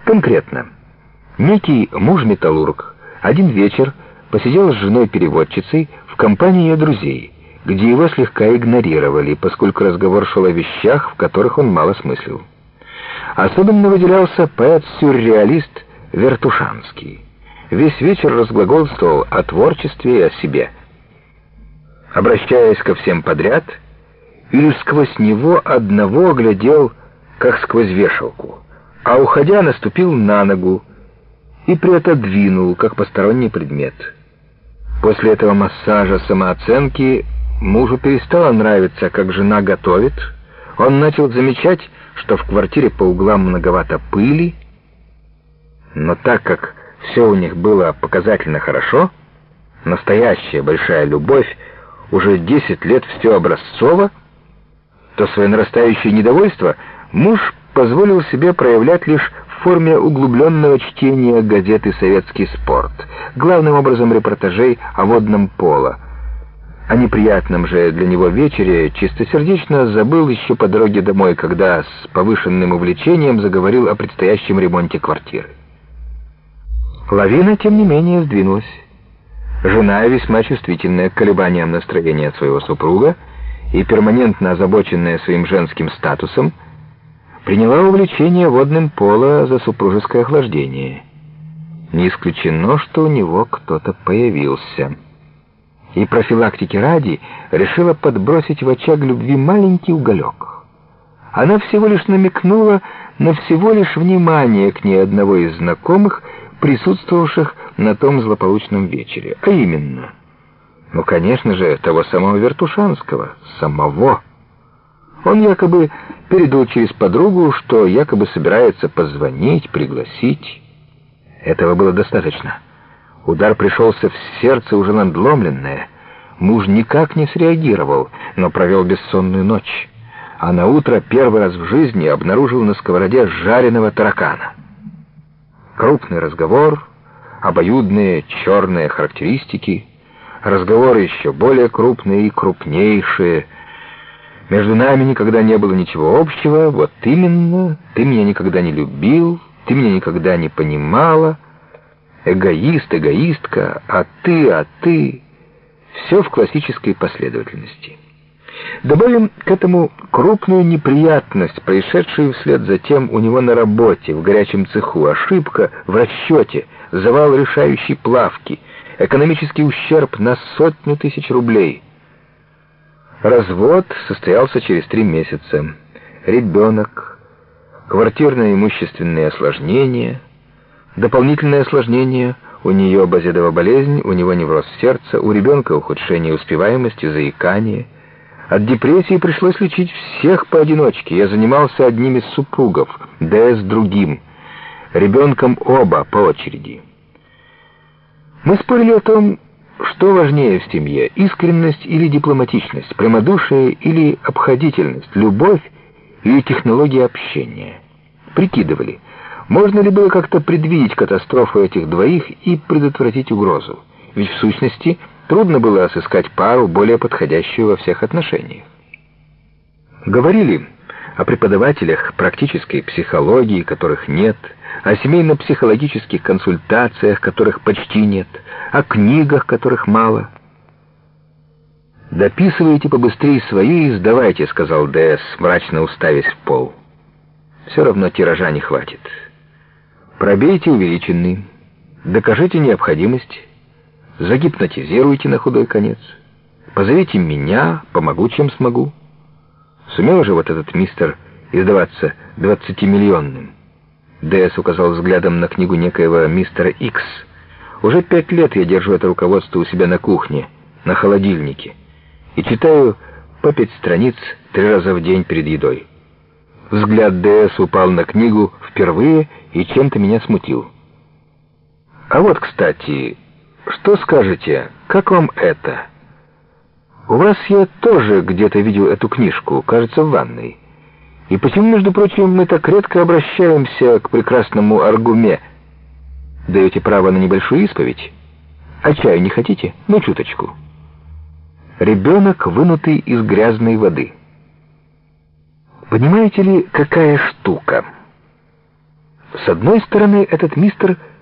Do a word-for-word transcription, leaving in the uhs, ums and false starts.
Конкретно, некий муж-металлург один вечер посидел с женой-переводчицей в компании ее друзей, где его слегка игнорировали, поскольку разговор шел о вещах, в которых он мало смыслил. Особенно выделялся поэт-сюрреалист Вертушанский. Весь вечер разглагольствовал о творчестве и о себе, обращаясь ко всем подряд, и лишь сквозь него одного глядел, как сквозь вешалку, а уходя наступил на ногу и приотодвинул, как посторонний предмет. После этого массажа самооценки мужу перестало нравиться, как жена готовит. Он начал замечать, что в квартире по углам многовато пыли, но так как все у них было показательно хорошо, настоящая большая любовь, уже десять лет все образцово, то свое нарастающее недовольство муж позволил себе проявлять лишь в форме углубленного чтения газеты «Советский спорт», главным образом репортажей о водном поло. О неприятном же для него вечере чистосердечно забыл еще по дороге домой, когда с повышенным увлечением заговорил о предстоящем ремонте квартиры. Лавина, тем не менее, сдвинулась. Жена, весьма чувствительная к колебаниям настроения своего супруга и перманентно озабоченная своим женским статусом, приняла увлечение водным поло за супружеское охлаждение. Не исключено, что у него кто-то появился. И профилактики ради решила подбросить в очаг любви маленький уголек. Она всего лишь намекнула на всего лишь внимание к ней одного из знакомых, присутствовавших на том злополучном вечере. А именно, ну, конечно же, того самого Вертушанского, самого. Он якобы передал через подругу, что якобы собирается позвонить, пригласить. Этого было достаточно. Удар пришелся в сердце уже надломленное. Муж никак не среагировал, но провел бессонную ночь. А на утро первый раз в жизни обнаружил на сковороде жареного таракана. Крупный разговор, обоюдные черные характеристики, разговоры еще более крупные и крупнейшие. Между нами никогда не было ничего общего, вот именно, ты меня никогда не любил, ты меня никогда не понимала, эгоист, эгоистка, а ты, а ты, все в классической последовательности. Добавим к этому крупную неприятность, происшедшую вслед за тем у него на работе, в горячем цеху, ошибка в расчете, завал решающей плавки, экономический ущерб на сотню тысяч рублей. Развод состоялся через три месяца. Ребенок, квартирно-имущественные осложнения, дополнительное осложнение, у нее базедова болезнь, у него невроз сердца, у ребенка ухудшение успеваемости, заикание. От депрессии пришлось лечить всех поодиночке. Я занимался одним из супругов, да с другим. Ребенком оба по очереди. Мы спорили о том, что важнее в семье, искренность или дипломатичность, прямодушие или обходительность, любовь или технология общения. Прикидывали, можно ли было как-то предвидеть катастрофу этих двоих и предотвратить угрозу. Ведь в сущности трудно было сыскать пару, более подходящую во всех отношениях. Говорили о преподавателях практической психологии, которых нет, о семейно-психологических консультациях, которых почти нет, о книгах, которых мало. «Дописывайте побыстрее свои и сдавайте», — сказал ДС, мрачно уставясь в пол. «Все равно тиража не хватит. Пробейте увеличенный, докажите необходимость, загипнотизируйте на худой конец, позовите меня, помогу, чем смогу. Сумел же вот этот мистер издаваться двадцатимиллионным». ДС указал взглядом на книгу некоего мистера Икс. «Уже пять лет я держу это руководство у себя на кухне, на холодильнике, и читаю по пять страниц три раза в день перед едой». Взгляд ДС упал на книгу впервые и чем-то меня смутил. «А вот, кстати, что скажете, как вам это? У вас я тоже где-то видел эту книжку, кажется, в ванной. И почему, между прочим, мы так редко обращаемся к прекрасному Аргуме? Даете право на небольшую исповедь? А чаю не хотите? Ну, чуточку». Ребенок, вынутый из грязной воды. Понимаете ли, какая штука? С одной стороны, этот мистер